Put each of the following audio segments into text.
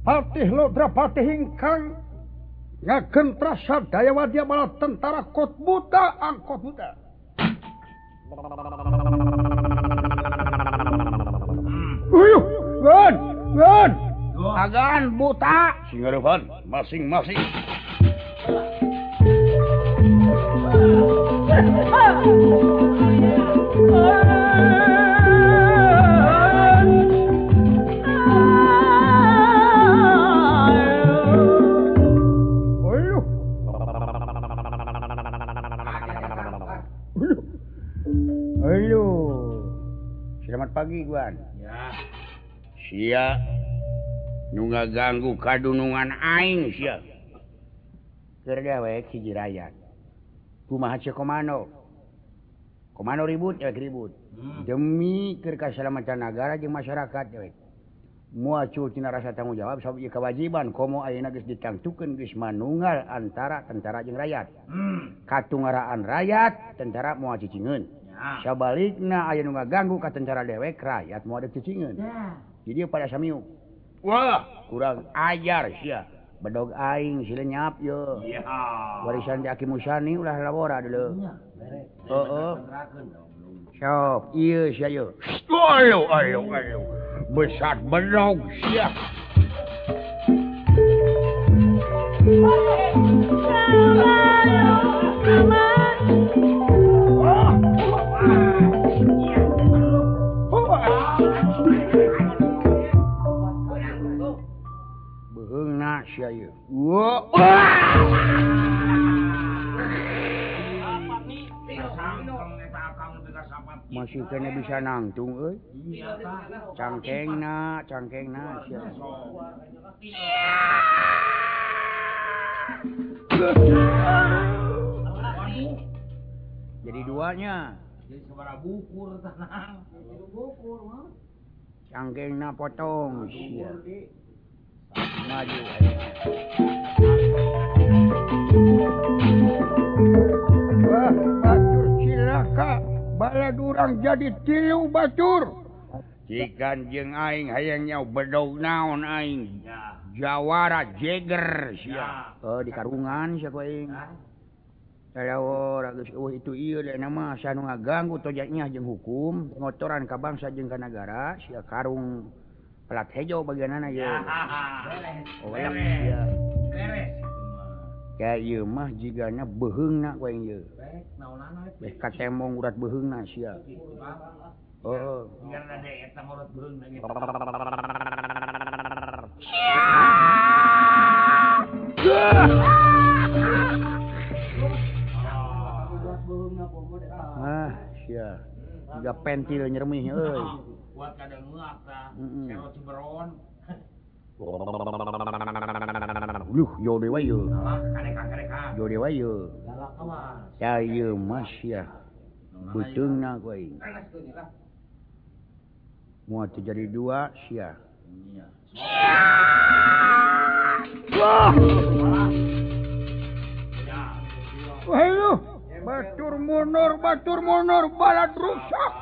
Patih Lodra Patih ingkang ngagem prasad daya wadya bala tentara Kot Buta angkot Buta. Uyuh, Gon. Agan Buta. Singarevan masing-masing. Ayo. Selamat pagi, Guan. Ya. Sia nu ngaganggu kadunungan aing sia. Keur gawe hiji rakyat. Kumaha ceu komando? Komando ribut ya ribut. Demi keur kasalamatan negara jeung masyarakat we. Muacul tina rasa tanggung jawab sabab ieu kewajiban komo ayeuna geus ditangtukeun geus manunggal antara tentara jeung rakyat. Katungaraan rakyat tentara moal cicingeun. Sabalikna aya nu ngaganggu ka tentara dewek rakyat moal cicingeun. Jadi pada samiu. Wah, kurang ajar sia. Bedog aing sila nyap yo. Iya. Warisan di Aki Musani ulah labora dulu. Heeh. Sok, ieu sia yo. Ayo. Besar bedog sia. Beheungna sia ieu. Masih kena bisa nangtung euy. Cangkengna sia. Jadi duanya. Jadi sabaraha bukur tanang. Bukur mah. Cangkengna potong sia. Maju aja. Wah, batur cilaka. Bala durang jadi 3 batur. Jikan jeung aing hayang nyau bedog naon aing. Jawara Jagger sia. Di karungan sia ku aing. Salawora geus itu ieu nama sanu ngaganggu tojanya jeung hukum, ngotoran ka bangsa jeung ka nagara sia karung pelat hejo bagianana ye. Oh ya. Beres. Ka ieu mah jigana beheungna ku aing ye. Beh katemong urat beheungna sia. Oh. Biar ada eta urat beheungna ge. Ah, sia. Tiga pentil nyeremih euy. Buat kada ngeuak tah. Kero ciberon. Yo dewa yo. Kareka. Yo dewa yo. Galak awas. Ya ieu mah sia. Beteungna ku aing. Moal teu jadi 2 sia. Iya. Wah. Wah. Batur mundur balad rusak.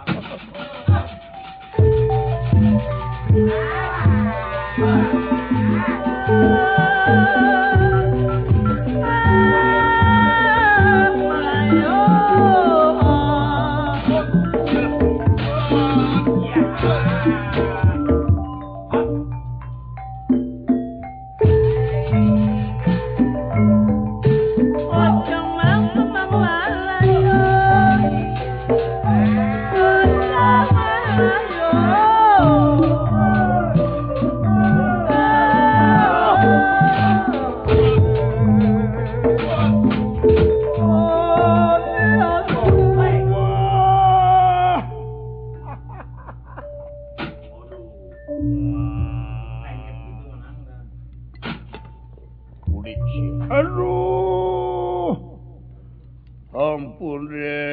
Aduh, ampun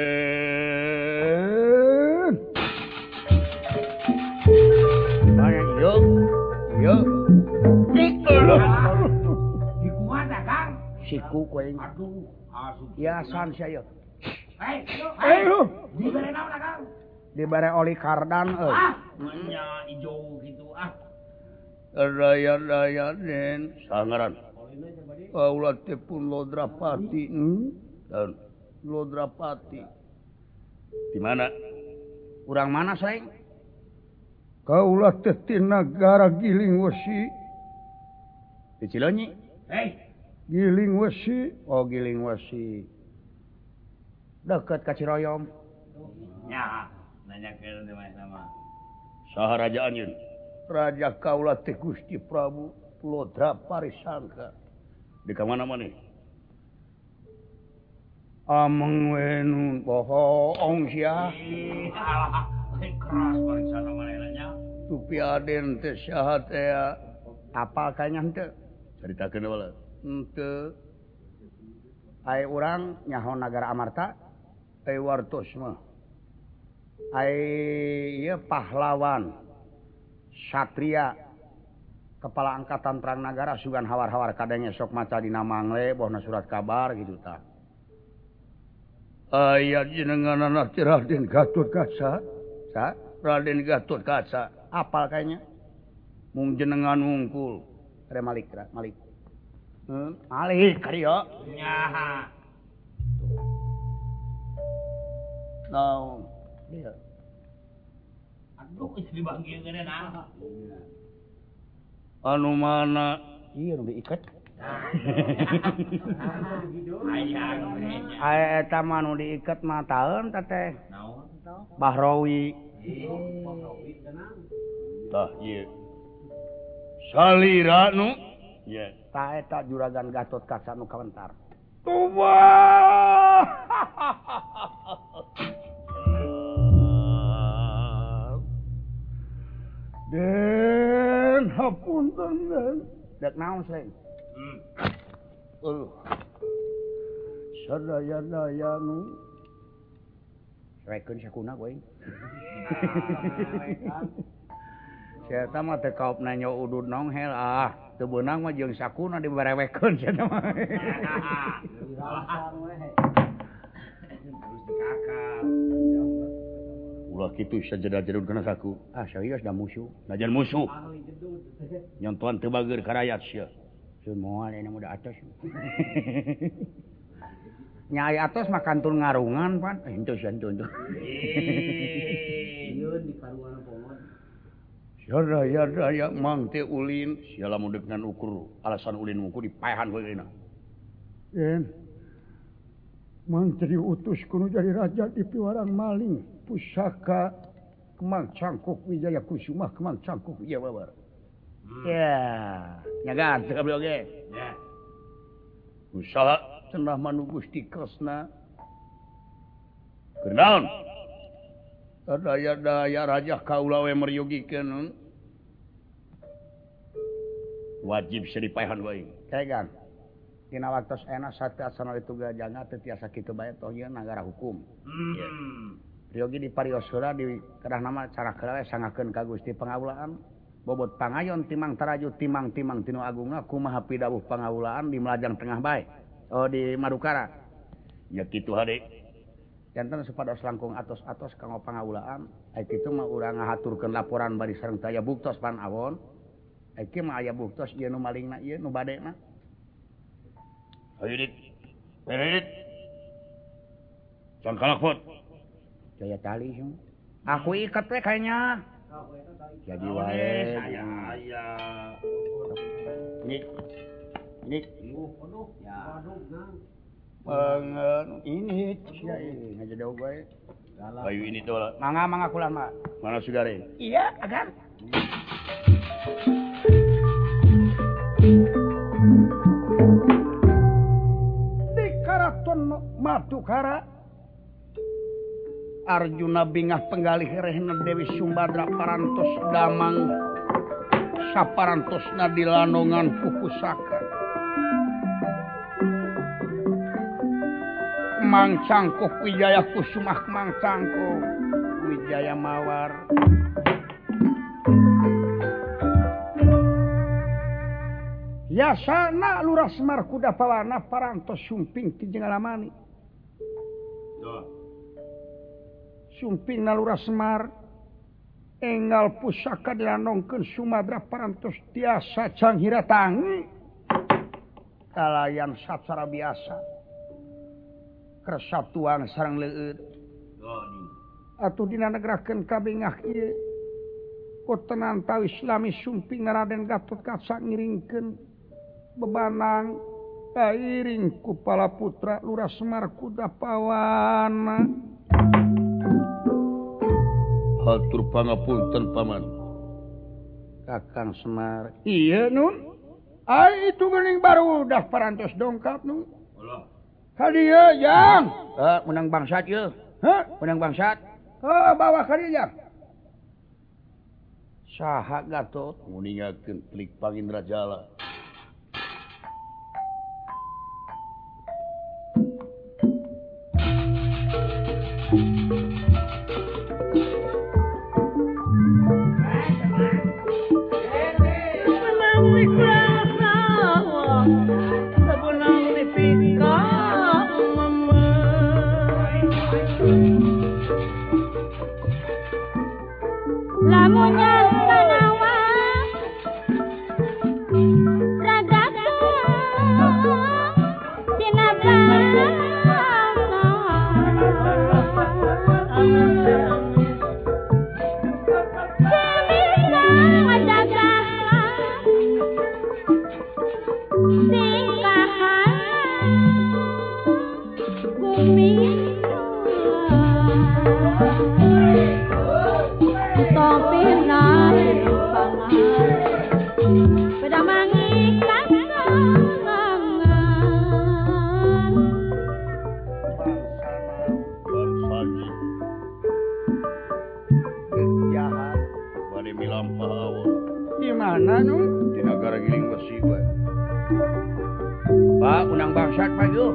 deh. Mana yuk. Dikuat Kang. Siku kuing. Aduh, hiasan saya. Ayo. Di bare naon Kang? Di bare oli kardan euy. Nya ijo gitu Raya Den sangaran kaula teh pun Lodrapati Lodrapati di mana urang mana saeng kaula teh ti nagara Giling Wesi di Cileunyi Giling Wesi oh Giling Wesi dekat ka Ciroyom nya nanyakeun teh sama saha raja anjeun Raja kaula teh Gusti Prabu Lodraparisangka di ka mana maneh ameng we nu bohong sia keras barisana manehna tupi aden teh saha teh apal kanya henteu caritakeun heula henteu aya urang nyaho nagara Amarta aya wartos mah aya ieu pahlawan Satria kepala angkatan perang nagara sugan hawar-hawar kadang esok maca dina mangle bohna surat kabar gitu tah aya jenenganna Raden Gatotkaca sa Raden Gatotkaca apal kayaknya mung jenengan wungkul are Malik Malik kariyo nyaha naon ieu aduh geus dibangkieun nah anu mana ieu nu diiket aya eta mah nu diiket mah taeun teh naon Bahrawi tah ieu salira nu ya tah eta juragan Gatotkaca nu kawentar Tuba Den hapunten Den dek naon seng sadaya-daya nu rekeun sakuna we saya eta mah teh kaop nanya udud nonghel teu beunang mah jeung sakuna dibarewekeun sia mah ulah kitu sajeda-jedud kana saku serius da musuh najan musuh nyontohan teu bageur ka rakyat sia sun moal aya muda atos nya aya atos mah kantul ngarungan pan henteu sia henteu ieu di karuana pomon sadaya mang teh ulin sia lamun dengan ukur alasan ulin mungku dipaehan we euna den mang teh diutus kudu jadi raja di piwarang maling pusaka Kemang Cangkuk Wijaya Kusuma Kemang Cangkuk Wijaya Babar ya nyagan teu kabeh oge ya usaha cenah manu Gusti Kresna keur naon daya raja kaula we meryugikeun wajib sia dipaehan wae kaegan dina waktos ena sateasana dituga janga teu tiasa kitu bae toh ieu nagara hukum Riogi di pariosura di kedah nama cara kelawe sangakeun ka Gusti pangawulaan bobot pangayon timang taraju timang tinu agungna kumaha pidawuh pangawulaan di Melajang Tengah bae di Madukara ya kitu hade janten supados langkung atos-atos kanggo pangawulaan ai kitu mah urang ngahaturkeun laporan bari sareng teu aya buktos pan awon ai kieu mah aya buktos ieu nu malingna ieu nu badena ayo dit can kalakpot Jaya tali sih. Aku ikat we kayaknya. Jadi wae. Saya aya. Ini. Aduh, ya. Ini sia ini ngajak daug wae. Bayu ini tuh. Mangga kula mah. Mana sugare? Iya, agan. Di karaton Madukara Arjuna bingah penggalih rehna Dewi Sumbadra parantos damang saparantosna dilandongan ku pusaka Mang Cangkuh Wijaya Kusumah Mang Cangkuh Wijaya Mawar Yasana Lurah Semar Kuda Pawana parantos sumping ti Jenggalamani sumping Lurah Semar enggal pusaka dilanongkeun Sumadra parantos tiasa canghira tangi kalayan sacara biasa kesatuan sareng leueut atuh dina negerakeun kabengah ieu kotenan tahu Islami sumping Raden Gatot Kaca ngiringkeun bebanang kairing ku pala putra Lurah Semar Kudapawana. Hatur pangapunten paman. Kakang Semar. Iya nun. Ai itu geuning baru dah parantos dongkap nun. Ka dieu Jang. Menang bangsat ye. Menang bangsat. Bawa ka dieu Jang. Saha Gatot nguningakeun telik Pangindra Jala. Pak, unang bangsat Pak Yo.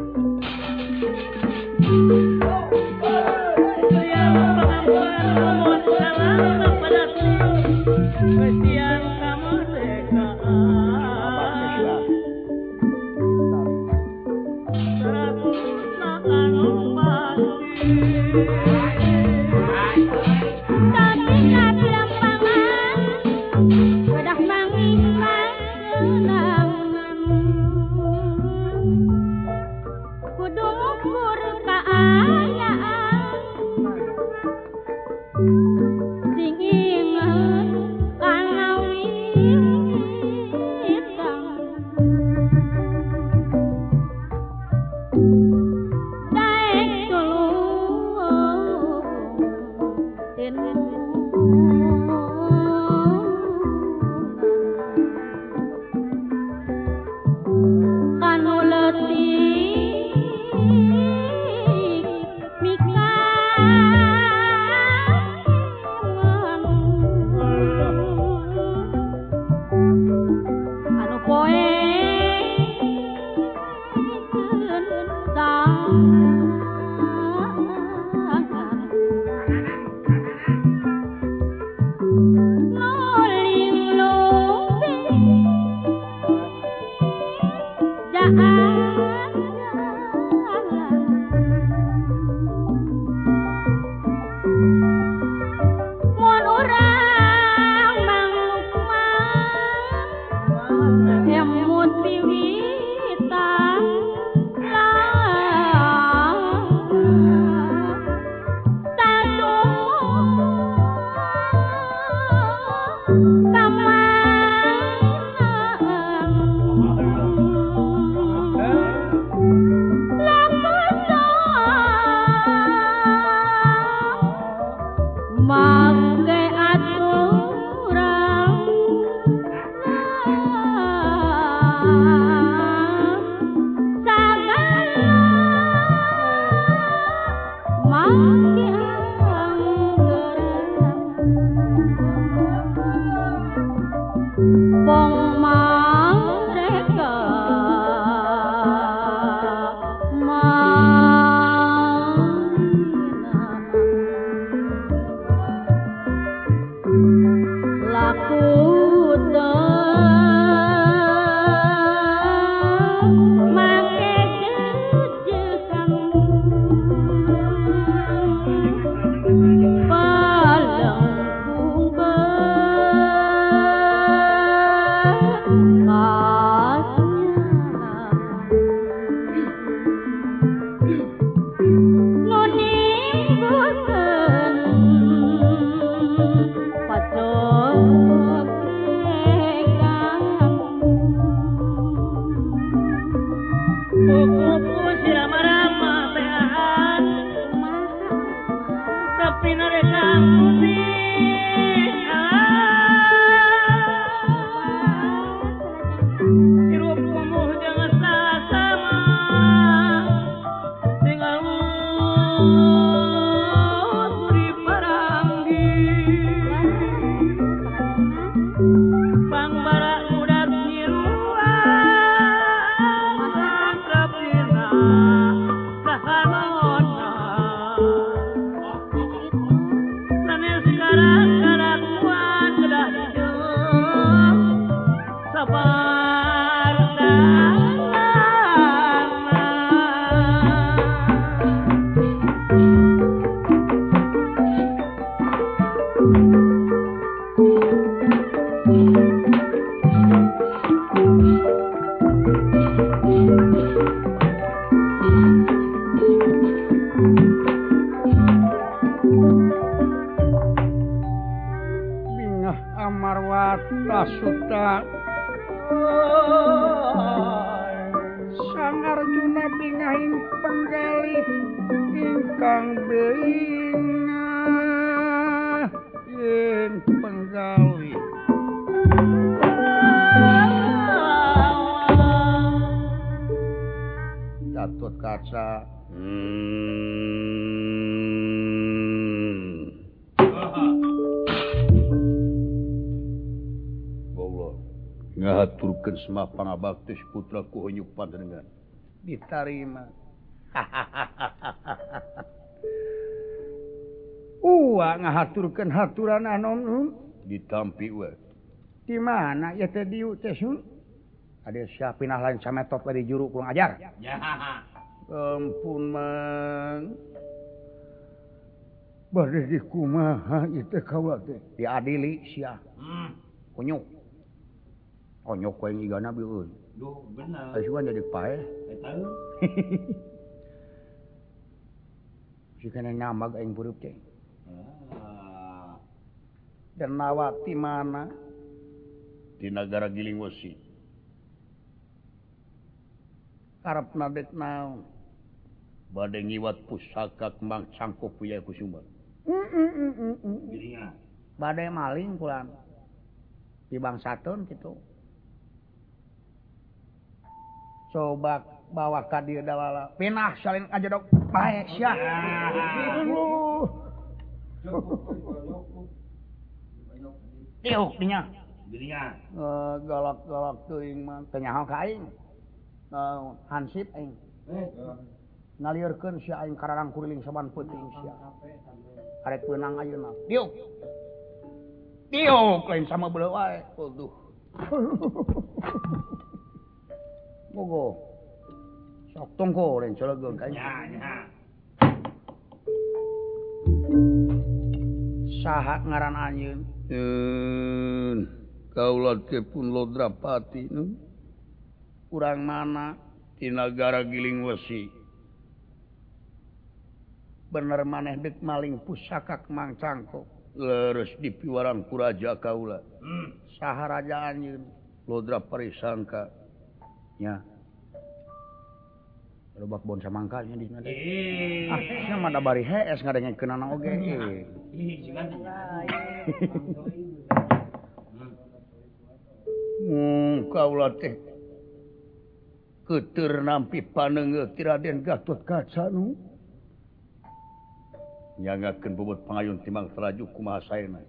Amarwata Suta Sang Arjuna bingahing penggalih ingkang bingah ing penggalih Gatut Kaca ngaturkeun semah pangabakti putra ku heunyuk panjenengan ditarima ngahaturkeun haturan anu ditampi we di mana ya teh dieu teh sun ade sia pinah lain sametot dari juru kurang ajar ya ampun mang bade di kumaha ieu teh kaula teh diadili sia kunyuk onyok koeng igana bieu. Duh, bener. Asuan jadi pae. Eta. Sikeun nyamag aing burup teh. Dan nawati mana? Di negara Gilingwesi. Karepna dek naon? Bade ngiwat pusaka kembang cangkok Puya Kusuma. Gilingan. Bade maling kulan. Di bangsateun kitu. Coba bawa ka dieu dawala pinah salin aja dok bae sia tiuk dinya galak-galak teuing mah teu nyaho ka aing hansip aing ngalieurkeun sia aing kararang kuriling saban peuting sia arek peunang ayeuna tiuk lain sama beuleuh wae aduh Mogo. Sok tongko lain cologeun ka. Ya. Saha ngaran anjeun? Kaula teh pun Lodrapati nu. Urang mana di nagara Gilingwesi. Bener maneh deuk maling pusaka Kemang Cangkok. Leres dipiwarang ku raja kaula. Saha raja anjeun? Lodra Parisangka. Ya. Lobak bon samangkanya di sana. Sia mah da bari hees ngadengekeun anak oge. Kaula teh keuteur nampi paneungeuh ti Raden Gatotkaca nu nyangakeun bobot pangayun timbang Traju kumaha saena.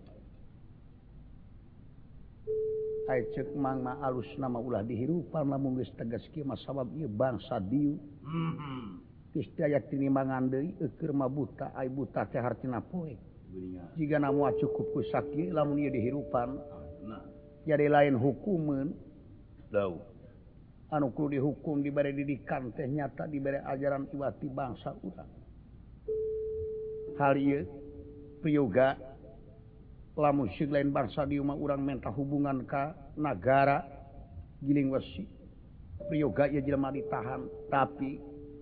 Ai ceuk mang mah alusna mah ulah dihirupan lamun geus tegas kieu mah sabab ieu bangsa diu. Geus teu aya tinimbangan deui keur mah buta ai buta teh hartina poe. Jigana moal cukup ku sakieu lamun ieu dihirupan. Jadi lain hukumeun. Dau. Anu kudu dihukum dibere didikan teh nyata dibere ajaran iwati bangsa urang. Hal ieu priyoga lamun sieun lain bangsa dieu mah urang menta hubungan ka nagara Gilingwesi priyoga ieu jelema ditahan tapi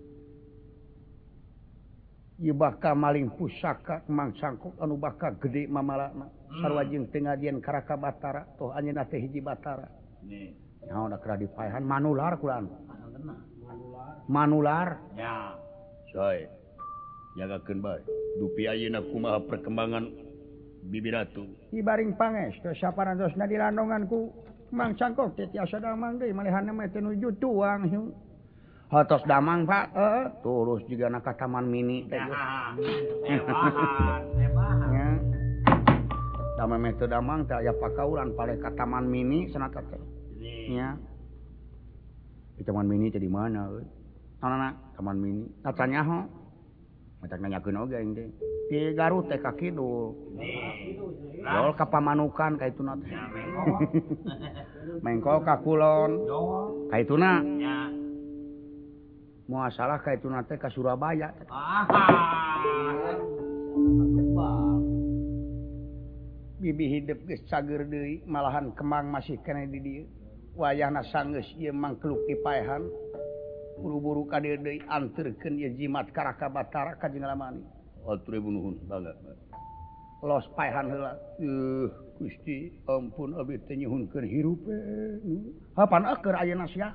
ieu bakal maling pusaka Kemang Cangkok anu bakal gede mamalana sarua jeung teu ngajieun Karaka Batara toh anjeunna teh hiji Batara naon da kera dipaehan manular kulaan manular ya sae jagakeun bae dupi ayeuna kumaha perkembangan Bibi Ratu. Ibaring pangestu saparantos dilandongan ku Kemang Cangkok teh tiasa damang deui malehanna mah teh nuju tuang. Hatos damang Pak. Tulus jigana ka Taman Mini teh. Hebat. Ya. Damang meh teu damang teh aya pakaulan pale ka Taman Mini sanata teh. Nya. Di Taman Mini teh di mana euy? Anana Taman Mini. Natanyaho. Matak nanyakeun oge aing teh. Di Garut teh ka kidul. Dol ka Pamanukan ka ituna teh. Mengkol ka Kulon. Ka ituna. Nya. Moal salah ka ituna teh ka Surabaya. bibi hidup geus cager deui malahan kemang masih kena di dieu wayahna sanggeus ieu mangkluk dipaehan buru-buru ka dieu deui anterkeun ieu jimat ka Raka Batara ka jeung lamani atur ibu nuhun bangga los paehan heula Gusti ampun abdi teh nyuhunkeun hirup hapan keur ayeuna sia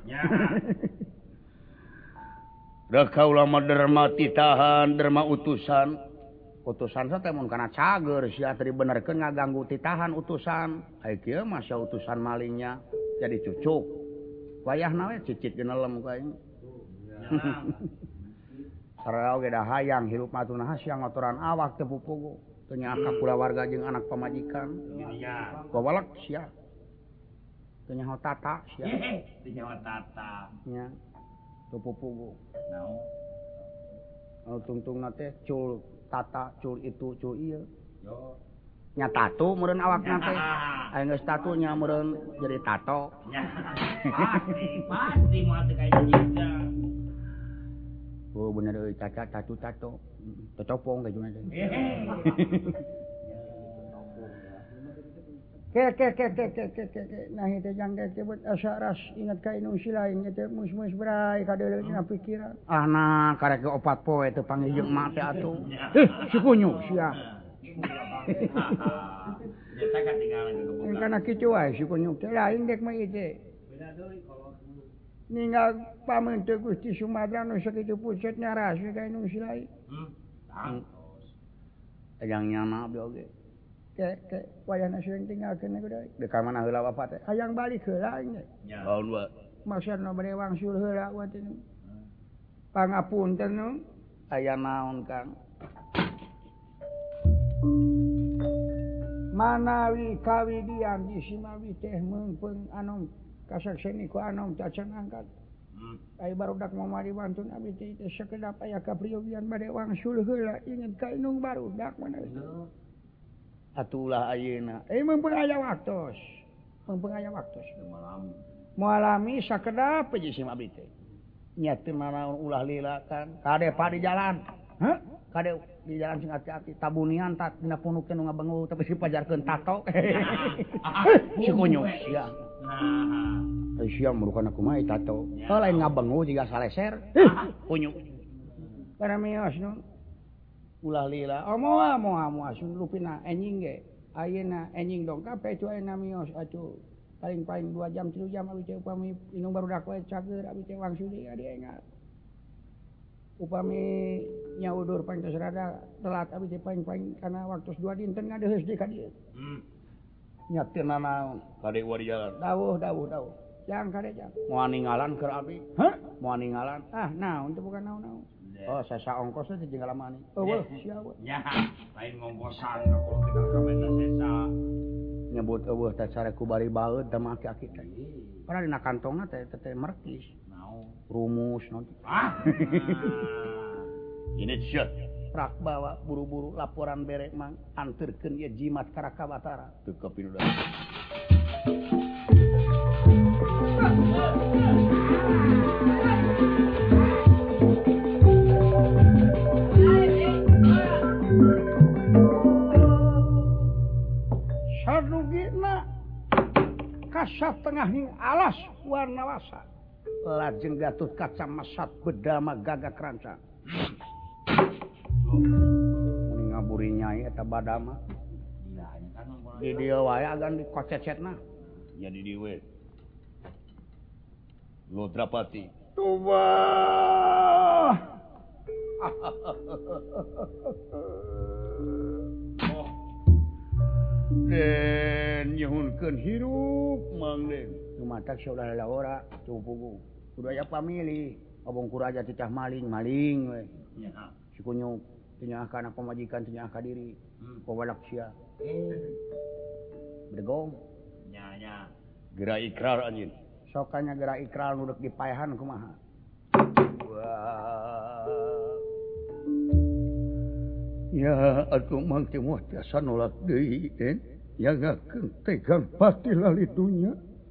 da kaula mah derma titahan derma utusan teh mun kana cager sia teh dibenerkeun ngaganggu titahan utusan ai kieu mah sia utusan malingnya jadi cucuk wayahna we cicit genelem ku aing sarua ge da hayang hirup mah atuh sia ngotoran awak teh pupugu teu nyaah ka kulawarga jeung anak pamajikan bawalek sia teu nyaho tata sia teu nyaho tata nya teu pupugu naon tungtungna teh cul tata cul itu cul ieu nya tato meureun awakna teh aya geus tatunya meureun jadi tato pasti moal teu kaya juga oh bener euy caca tato cocopong ka jeung nah itu jang tebut asa ras ingat ka inung silain teh mus-mus berai ka deuleunya pikiran nah karek ge 4 poe teu pangijeng mak teh atuh sukunyu sia nyata katinggalan ke kana kitu wae sukunyu teh lain dek mah ieu teh ninggal pamen teh Gusti Sumadra nu sakitu pucetnya ras ka inung silain yang nyana abdi oge ke wayahna seuing tinggalkeun ku deui deuk ka mana heula bapak teh hayang balik heula aing teh naon wa maksudna bade wangsul heula wa teh pangapunten nu aya naon Kang manawi kawidian di Simawi teh meungpeung anom kasakseni ku anom cacan angkat ai barudak mamari wantun abdi teh sakedap aya kapriyogian bade wangsul heula inget ka inung barudak mana atulah ayeuna meungpeung aya waktos moalami sakedap we sim abdi teh nya teu naon ulah lila kan kade pa di jalan kade di jalan sing hati-hati tabunian tak dina punuk teh nu ngabengu tapi sipajarkeun tato sikunyu sia sia murukana kumaha tato lain ngabengu jiga saleser kunyu kana mios nu ulah lila moal asun lupina enjing ge ayeuna enjing dongkap itu ayeuna mios atuh paling 2 jam 3 jam abi teh upami inung barudak we cager abi teh wangsul deui adi engat upami nyaudur paling tos rada telat abi teh paling kana waktu 2 dinten ngadeheus deui ka dieu nya teu nanaon kade wa di jalan dawuh jang kade jang moal ninggalan keur abi moal ninggalan naon teh bukan naon oh sesa ongkos teh jeung lamani eueuh sia we nya lain ngongkosan kalau tinggal ka benda sesa nyebut eueuh teh sare ku bari baeud teh mah aki-aki teh padahal dina kantongna teh merkis naon rumus naon ini sia rak bawa buru-buru laporan bere mang anterkeun ieu jimat ka Raka Batara teu kapinudah sadugina kasat tengahing alas warna wasa lajeng Gatut Kaca Masat bedama gagak rancang muni ngaburi nyai eta badama di dieu wae agan dikocecetna jadi diwe Lodrapati tubah den nyuhunkeun hirup mang den lumatak saudara ora tupugu kudu aya pamilih obong kuraja cicah maling we nya sikunyu teu nyaah ka anak pamajikan teu nyaah ka diri kowalak sia bregong nya geura ikrar anjeun sok nya geura ikrar nu deuk dipaehan kumaha ya atuh mang teh moh tiasa nolak deui den yagakeun tegang pati lali dunya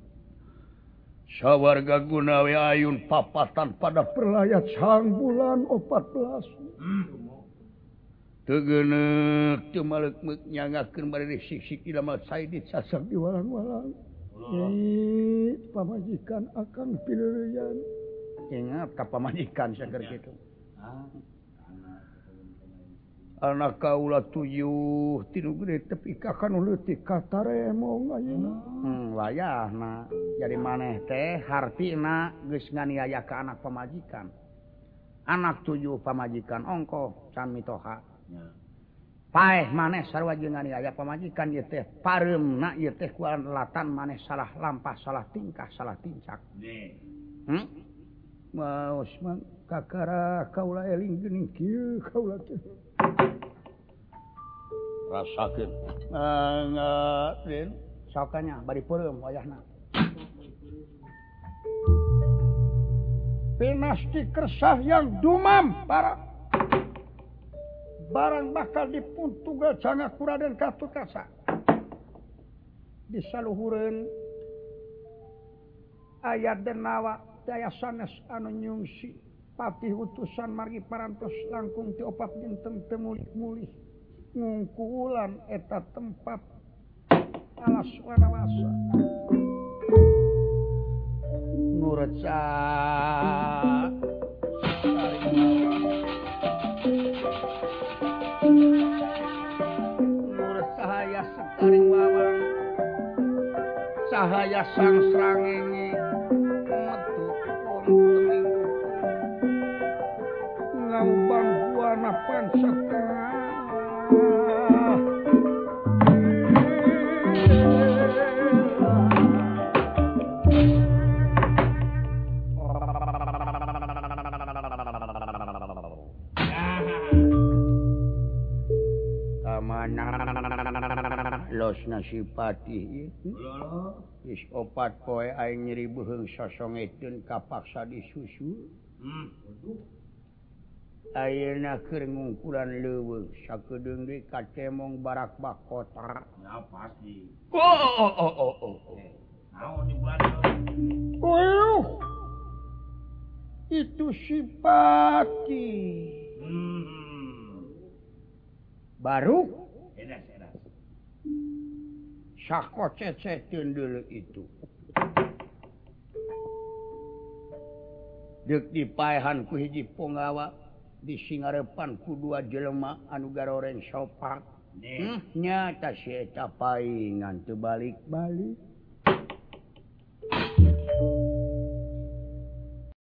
sawarga guna we ayun papatan pada perlayat sang bulan 14 tegenek teu malek-mek nyangakeun bari sik-sik ilamal Saidit sasak di walang-walang. Pamajikan akang pileureyan. Ingat ka pamajikan saker kitu. Anak kaula 7 tinu gede tepi ka kanu leutik ka taremong ayeuna. Wayahna. Jadi maneh teh hartina geus nganiaya ka anak pamajikan. Anak 7 pamajikan ongko can mitoha. Paeh maneh sarua jeung nganiaya pamajikan ieu teh pareumna ieu teh ku latan maneh salah lampah, salah tingkah, salah tincak. Maos mang kakara kaula eling geuning kieu kaula teh. Rasakeun. Ngaden sakanya bari peureum wayahna. Pinasti kersah yang dumam para barang bakal dipuntugal janga Raden Gatotkaca disaluhureun aya denawa daya sanes anu nyungsi patih utusan margi parantos langkung ti 4 dinten teu mulih-mulih ngungkulan eta tempat alas wanawasa nureca Sekaring wawang cahaya sang srangenge metu wonten ngambang buana pancetengah los nasipati is 4 poe aing nyeri beuheung sosongeteun kapaksa disusul ayeuna keur ngungkulan leuweung sakedeung deui kacemong barak bakota ya pasti naon dibuat itu sipati baru sakoceceteun deuleu itu deuk dipaehan ku hiji punggawa disingarepan ku 2 jelema anu garoreng sopak nya ta si eta paingan teu balik-balik